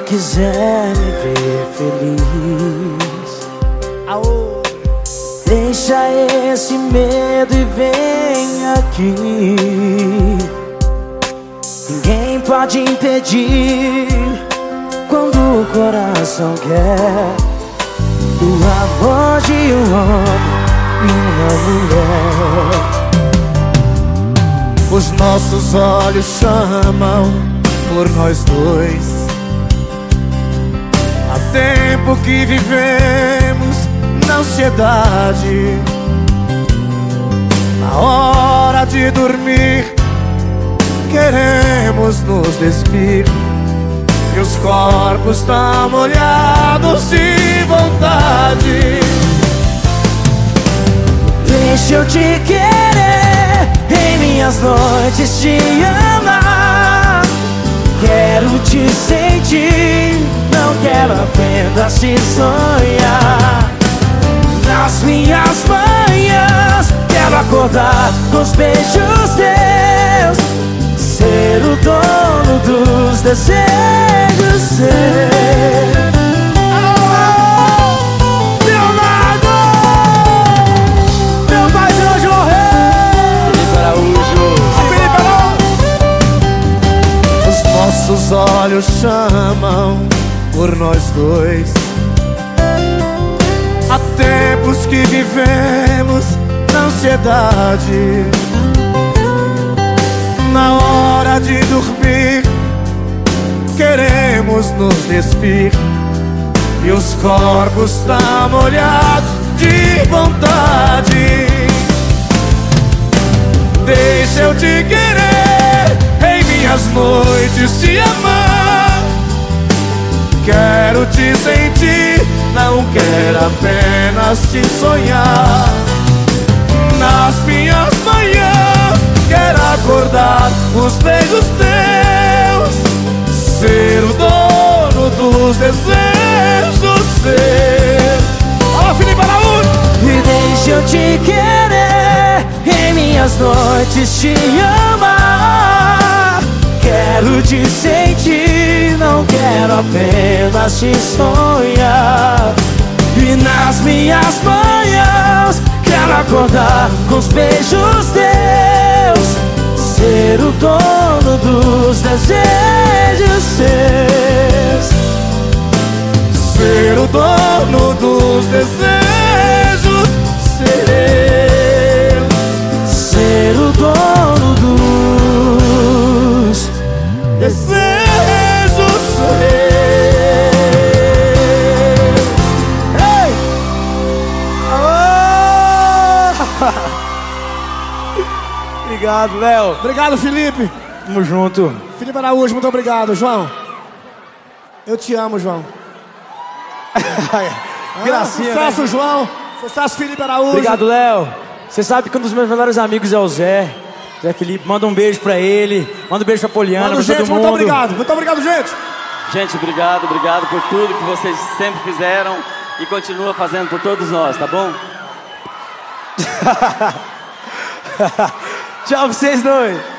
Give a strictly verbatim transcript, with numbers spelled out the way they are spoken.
quiser me ver feliz, aô, deixa esse medo e vem aqui. Ninguém pode impedir quando o coração quer o amor de um homem e uma mulher. Os nossos olhos chamam por nós dois. Há tempo que vivemos na ansiedade. Na hora de dormir, queremos nos despir, e os corpos estão molhados de vontade. Deixa eu te querer, em minhas noites te amar. Quero te sentir, não quero apenas te sonhar. Nas minhas manhãs, quero acordar com os beijos teus, ser o dono dos desejos seus. Nossos olhos chamam por nós dois. Há tempos que vivemos na ansiedade. Na hora de dormir, queremos nos despir, e os corpos estão molhados de vontade. Deixa eu te querer, em minhas noites te amar. Quero te sentir, não quero apenas te sonhar. Nas minhas manhãs, quero acordar com os beijos teus, ser o dono dos desejos seus. Ó, Felipe Araújo! E deixa eu te querer, em minhas noites te amar. Quero te sentir, não quero apenas te sonhar. E nas minhas manhãs, quero acordar com os beijos teus, ser o dono dos desejos seus, ser o dono dos desejos seus, ser o dono dos desejos seus. Ei! Alô! Obrigado, Léo. Obrigado, Felipe. Tamo junto. Felipe Araújo, muito obrigado, João. Eu te amo, João. Gracinha, ah, sucesso, né? João. Sucesso, Felipe Araújo. Obrigado, Léo. Você sabe que um dos meus melhores amigos é o Zé. Zé Felipe, manda um beijo pra ele. Manda um beijo pra Poliana, Mano, pra gente, todo mundo. muito obrigado. Muito obrigado, gente. Gente, obrigado, obrigado por tudo que vocês sempre fizeram e continua fazendo por todos nós, tá bom? Tchau pra vocês dois.